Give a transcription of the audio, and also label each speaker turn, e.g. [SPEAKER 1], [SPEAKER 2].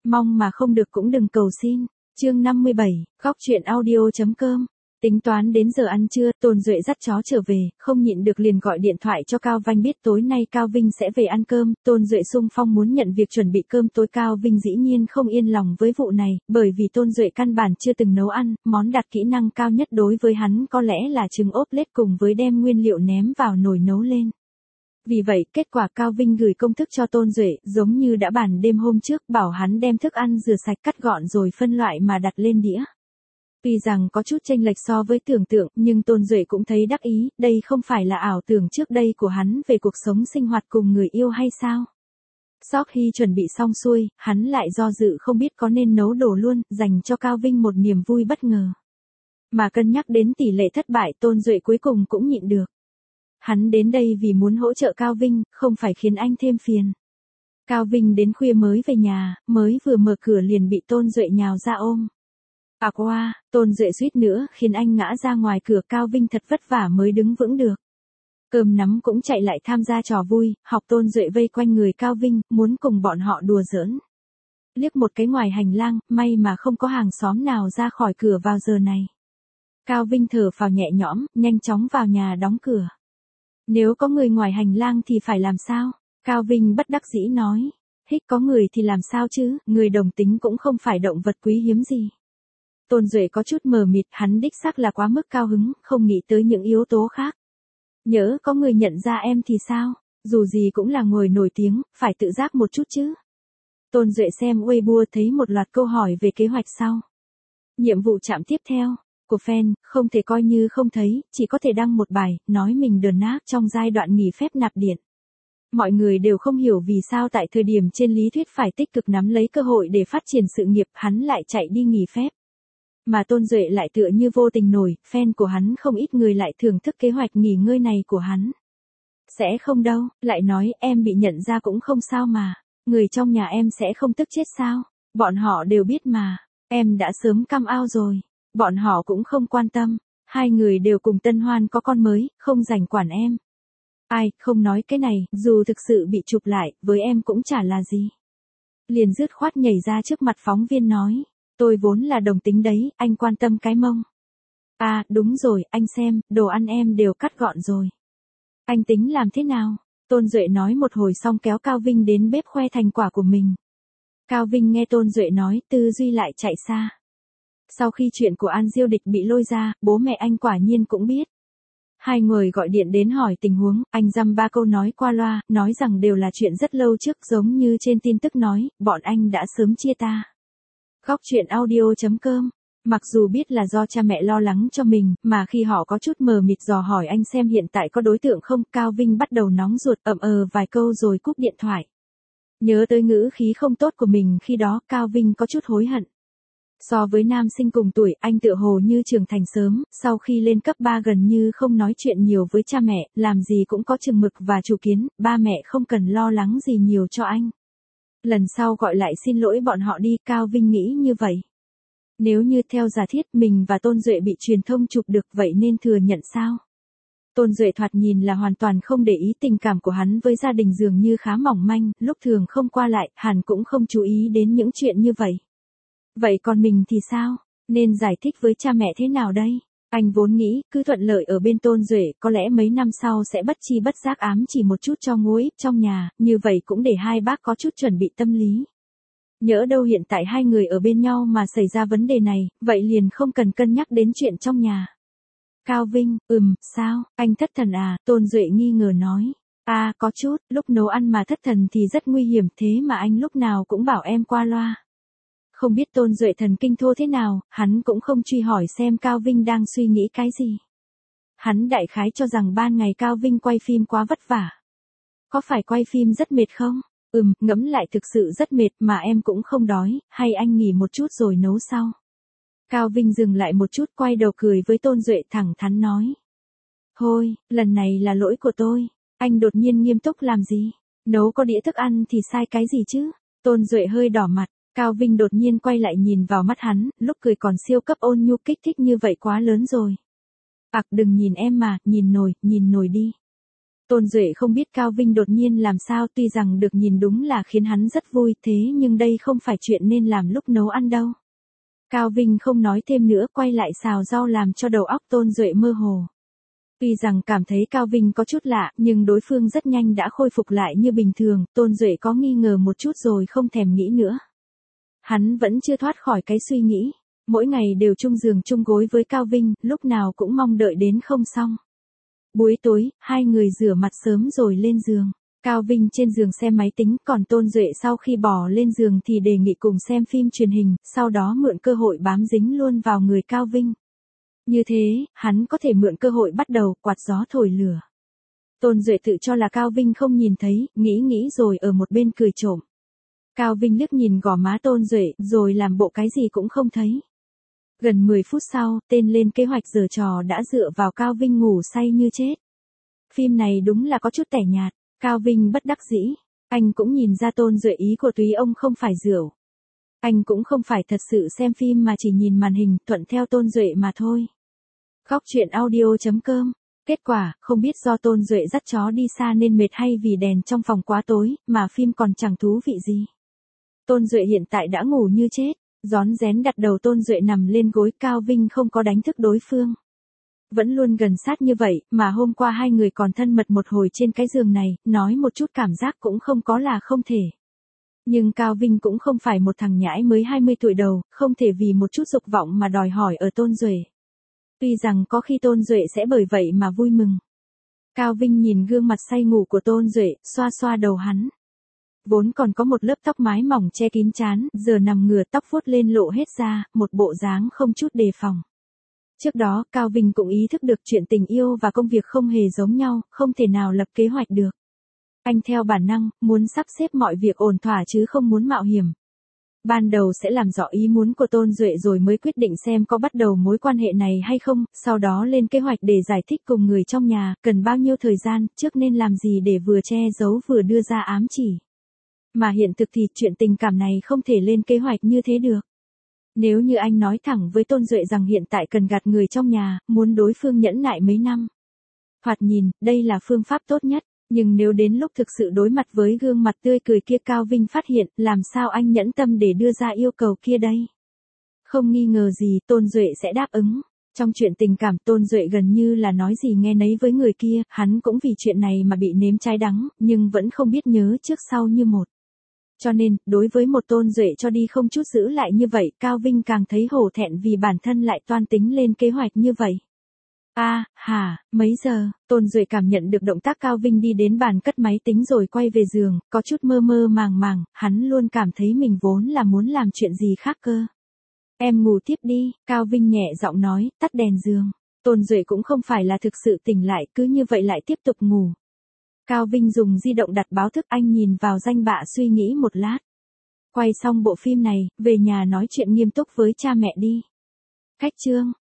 [SPEAKER 1] Mong mà không được cũng đừng cầu xin. Chương 57, góc truyện audio.com. Tính toán đến giờ ăn trưa, Tôn Duệ dắt chó trở về, không nhịn được liền gọi điện thoại cho Cao Vanh biết tối nay Cao Vinh sẽ về ăn cơm. Tôn Duệ xung phong muốn nhận việc chuẩn bị cơm tối. Cao Vinh dĩ nhiên không yên lòng với vụ này, bởi vì Tôn Duệ căn bản chưa từng nấu ăn, món đạt kỹ năng cao nhất đối với hắn có lẽ là trứng ốp lết cùng với đem nguyên liệu ném vào nồi nấu lên. Vì vậy, kết quả Cao Vinh gửi công thức cho Tôn Duệ, giống như đã bàn đêm hôm trước, bảo hắn đem thức ăn rửa sạch cắt gọn rồi phân loại mà đặt lên đĩa. Tuy rằng có chút chênh lệch so với tưởng tượng, nhưng Tôn Duệ cũng thấy đắc ý, đây không phải là ảo tưởng trước đây của hắn về cuộc sống sinh hoạt cùng người yêu hay sao? Sau khi chuẩn bị xong xuôi, hắn lại do dự không biết có nên nấu đồ luôn, dành cho Cao Vinh một niềm vui bất ngờ. Mà cân nhắc đến tỷ lệ thất bại, Tôn Duệ cuối cùng cũng nhịn được. Hắn đến đây vì muốn hỗ trợ Cao Vinh, không phải khiến anh thêm phiền. Cao Vinh đến khuya mới về nhà, mới vừa mở cửa liền bị Tôn Duệ nhào ra ôm. Qua, Tôn Duệ suýt nữa khiến anh ngã ra ngoài cửa. Cao Vinh thật vất vả mới đứng vững được. Cơm nắm cũng chạy lại tham gia trò vui, học Tôn Duệ vây quanh người Cao Vinh, muốn cùng bọn họ đùa giỡn. Liếc một cái ngoài hành lang, may mà không có hàng xóm nào ra khỏi cửa vào giờ này. Cao Vinh thở phào nhẹ nhõm, nhanh chóng vào nhà đóng cửa. Nếu có người ngoài hành lang thì phải làm sao? Cao Vinh bất đắc dĩ nói. Có người thì làm sao chứ, người đồng tính cũng không phải động vật quý hiếm gì. Tôn Duệ có chút mờ mịt, hắn đích xác là quá mức cao hứng, không nghĩ tới những yếu tố khác. Nhỡ có người nhận ra em thì sao? Dù gì cũng là người nổi tiếng, phải tự giác một chút chứ. Tôn Duệ xem Weibo thấy một loạt câu hỏi về kế hoạch sau. Nhiệm vụ chạm tiếp theo của fan, không thể coi như không thấy, chỉ có thể đăng một bài, nói mình đờn nát trong giai đoạn nghỉ phép nạp điện. Mọi người đều không hiểu vì sao tại thời điểm trên lý thuyết phải tích cực nắm lấy cơ hội để phát triển sự nghiệp, hắn lại chạy đi nghỉ phép. Mà Tôn Duệ lại tựa như vô tình nổi, fan của hắn không ít người lại thưởng thức kế hoạch nghỉ ngơi này của hắn. Sẽ không đâu, lại nói em bị nhận ra cũng không sao mà, người trong nhà em sẽ không tức chết sao, bọn họ đều biết mà, em đã sớm come out rồi, bọn họ cũng không quan tâm, hai người đều cùng Tân Hoan có con mới, không rảnh quản em. Ai, không nói cái này, dù thực sự bị chụp lại, với em cũng chả là gì. Liền dứt khoát nhảy ra trước mặt phóng viên nói. Tôi vốn là đồng tính đấy, anh quan tâm cái mông. À, đúng rồi, anh xem, đồ ăn em đều cắt gọn rồi. Anh tính làm thế nào? Tôn Duệ nói một hồi xong kéo Cao Vinh đến bếp khoe thành quả của mình. Cao Vinh nghe Tôn Duệ nói, tư duy lại chạy xa. Sau khi chuyện của An Diêu Địch bị lôi ra, bố mẹ anh quả nhiên cũng biết. Hai người gọi điện đến hỏi tình huống, anh dăm ba câu nói qua loa, nói rằng đều là chuyện rất lâu trước, giống như trên tin tức nói, bọn anh đã sớm chia ta. Góc truyện audio.com. Mặc dù biết là do cha mẹ lo lắng cho mình, mà khi họ có chút mờ mịt dò hỏi anh xem hiện tại có đối tượng không, Cao Vinh bắt đầu nóng ruột vài câu rồi cúp điện thoại. Nhớ tới ngữ khí không tốt của mình khi đó, Cao Vinh có chút hối hận. So với nam sinh cùng tuổi, anh tựa hồ như trưởng thành sớm, sau khi lên cấp 3 gần như không nói chuyện nhiều với cha mẹ, làm gì cũng có chừng mực và chủ kiến, ba mẹ không cần lo lắng gì nhiều cho anh. Lần sau gọi lại xin lỗi bọn họ đi, Cao Vinh nghĩ như vậy. Nếu như theo giả thiết mình và Tôn Duệ bị truyền thông chụp được vậy nên thừa nhận sao? Tôn Duệ thoạt nhìn là hoàn toàn không để ý tình cảm của hắn với gia đình dường như khá mỏng manh, lúc thường không qua lại, hẳn cũng không chú ý đến những chuyện như vậy. Vậy còn mình thì sao? Nên giải thích với cha mẹ thế nào đây? Anh vốn nghĩ, cứ thuận lợi ở bên Tôn Duệ, có lẽ mấy năm sau sẽ bất chi bất giác ám chỉ một chút cho ngố íp trong nhà, như vậy cũng để hai bác có chút chuẩn bị tâm lý. Nhỡ đâu hiện tại hai người ở bên nhau mà xảy ra vấn đề này, vậy liền không cần cân nhắc đến chuyện trong nhà. Cao Vinh, sao, anh thất thần à, Tôn Duệ nghi ngờ nói. À, có chút, lúc nấu ăn mà thất thần thì rất nguy hiểm, thế mà anh lúc nào cũng bảo em qua loa. Không biết Tôn Duệ thần kinh thô thế nào, hắn cũng không truy hỏi xem Cao Vinh đang suy nghĩ cái gì. Hắn đại khái cho rằng ban ngày Cao Vinh quay phim quá vất vả. Có phải quay phim rất mệt không? Ngẫm lại thực sự rất mệt mà em cũng không đói, hay anh nghỉ một chút rồi nấu sau. Cao Vinh dừng lại một chút quay đầu cười với Tôn Duệ thẳng thắn nói. Thôi, lần này là lỗi của tôi. Anh đột nhiên nghiêm túc làm gì? Nấu có đĩa thức ăn thì sai cái gì chứ? Tôn Duệ hơi đỏ mặt. Cao Vinh đột nhiên quay lại nhìn vào mắt hắn, lúc cười còn siêu cấp ôn nhu kích thích như vậy quá lớn rồi. Đừng nhìn em mà, nhìn nồi đi. Tôn Duệ không biết Cao Vinh đột nhiên làm sao, tuy rằng được nhìn đúng là khiến hắn rất vui, thế nhưng đây không phải chuyện nên làm lúc nấu ăn đâu. Cao Vinh không nói thêm nữa, quay lại xào rau làm cho đầu óc Tôn Duệ mơ hồ. Tuy rằng cảm thấy Cao Vinh có chút lạ, nhưng đối phương rất nhanh đã khôi phục lại như bình thường, Tôn Duệ có nghi ngờ một chút rồi không thèm nghĩ nữa. Hắn vẫn chưa thoát khỏi cái suy nghĩ, mỗi ngày đều chung giường chung gối với Cao Vinh, lúc nào cũng mong đợi đến không xong. Buổi tối, hai người rửa mặt sớm rồi lên giường. Cao Vinh trên giường xem máy tính, còn Tôn Duệ sau khi bỏ lên giường thì đề nghị cùng xem phim truyền hình, sau đó mượn cơ hội bám dính luôn vào người Cao Vinh. Như thế, hắn có thể mượn cơ hội bắt đầu quạt gió thổi lửa. Tôn Duệ tự cho là Cao Vinh không nhìn thấy, nghĩ rồi ở một bên cười trộm. Cao Vinh liếc nhìn gò má Tôn Duệ, rồi làm bộ cái gì cũng không thấy. Gần 10 phút sau, tên lên kế hoạch giở trò đã dựa vào Cao Vinh ngủ say như chết. Phim này đúng là có chút tẻ nhạt, Cao Vinh bất đắc dĩ. Anh cũng nhìn ra Tôn Duệ ý của túy ông không phải rượu. Anh cũng không phải thật sự xem phim mà chỉ nhìn màn hình, thuận theo Tôn Duệ mà thôi. Góc truyện audio.com. Kết quả, không biết do Tôn Duệ dắt chó đi xa nên mệt hay vì đèn trong phòng quá tối, mà phim còn chẳng thú vị gì. Tôn Duệ hiện tại đã ngủ như chết, rón rén đặt đầu Tôn Duệ nằm lên gối, Cao Vinh không có đánh thức đối phương. Vẫn luôn gần sát như vậy, mà hôm qua hai người còn thân mật một hồi trên cái giường này, nói một chút cảm giác cũng không có là không thể. Nhưng Cao Vinh cũng không phải một thằng nhãi mới 20 tuổi đầu, không thể vì một chút dục vọng mà đòi hỏi ở Tôn Duệ. Tuy rằng có khi Tôn Duệ sẽ bởi vậy mà vui mừng. Cao Vinh nhìn gương mặt say ngủ của Tôn Duệ, xoa xoa đầu hắn. Vốn còn có một lớp tóc mái mỏng che kín trán, giờ nằm ngửa tóc vuốt lên lộ hết ra, một bộ dáng không chút đề phòng. Trước đó, Cao Vinh cũng ý thức được chuyện tình yêu và công việc không hề giống nhau, không thể nào lập kế hoạch được. Anh theo bản năng, muốn sắp xếp mọi việc ổn thỏa chứ không muốn mạo hiểm. Ban đầu sẽ làm rõ ý muốn của Tôn Duệ rồi mới quyết định xem có bắt đầu mối quan hệ này hay không, sau đó lên kế hoạch để giải thích cùng người trong nhà, cần bao nhiêu thời gian, trước nên làm gì để vừa che giấu vừa đưa ra ám chỉ. Mà hiện thực thì chuyện tình cảm này không thể lên kế hoạch như thế được. Nếu như anh nói thẳng với Tôn Duệ rằng hiện tại cần gạt người trong nhà, muốn đối phương nhẫn nại mấy năm. Thoạt nhìn, đây là phương pháp tốt nhất, nhưng nếu đến lúc thực sự đối mặt với gương mặt tươi cười kia Cao Vinh phát hiện, làm sao anh nhẫn tâm để đưa ra yêu cầu kia đây? Không nghi ngờ gì Tôn Duệ sẽ đáp ứng. Trong chuyện tình cảm Tôn Duệ gần như là nói gì nghe nấy với người kia, hắn cũng vì chuyện này mà bị nếm trái đắng, nhưng vẫn không biết nhớ trước sau như một. Cho nên, đối với một Tôn Duệ cho đi không chút giữ lại như vậy, Cao Vinh càng thấy hổ thẹn vì bản thân lại toan tính lên kế hoạch như vậy. Mấy giờ, Tôn Duệ cảm nhận được động tác Cao Vinh đi đến bàn cất máy tính rồi quay về giường, có chút mơ mơ màng, hắn luôn cảm thấy mình vốn là muốn làm chuyện gì khác cơ. Em ngủ tiếp đi, Cao Vinh nhẹ giọng nói, tắt đèn giường. Tôn Duệ cũng không phải là thực sự tỉnh lại, cứ như vậy lại tiếp tục ngủ. Cao Vinh dùng di động đặt báo thức, anh nhìn vào danh bạ suy nghĩ một lát. Quay xong bộ phim này, về nhà nói chuyện nghiêm túc với cha mẹ đi. Cách chương.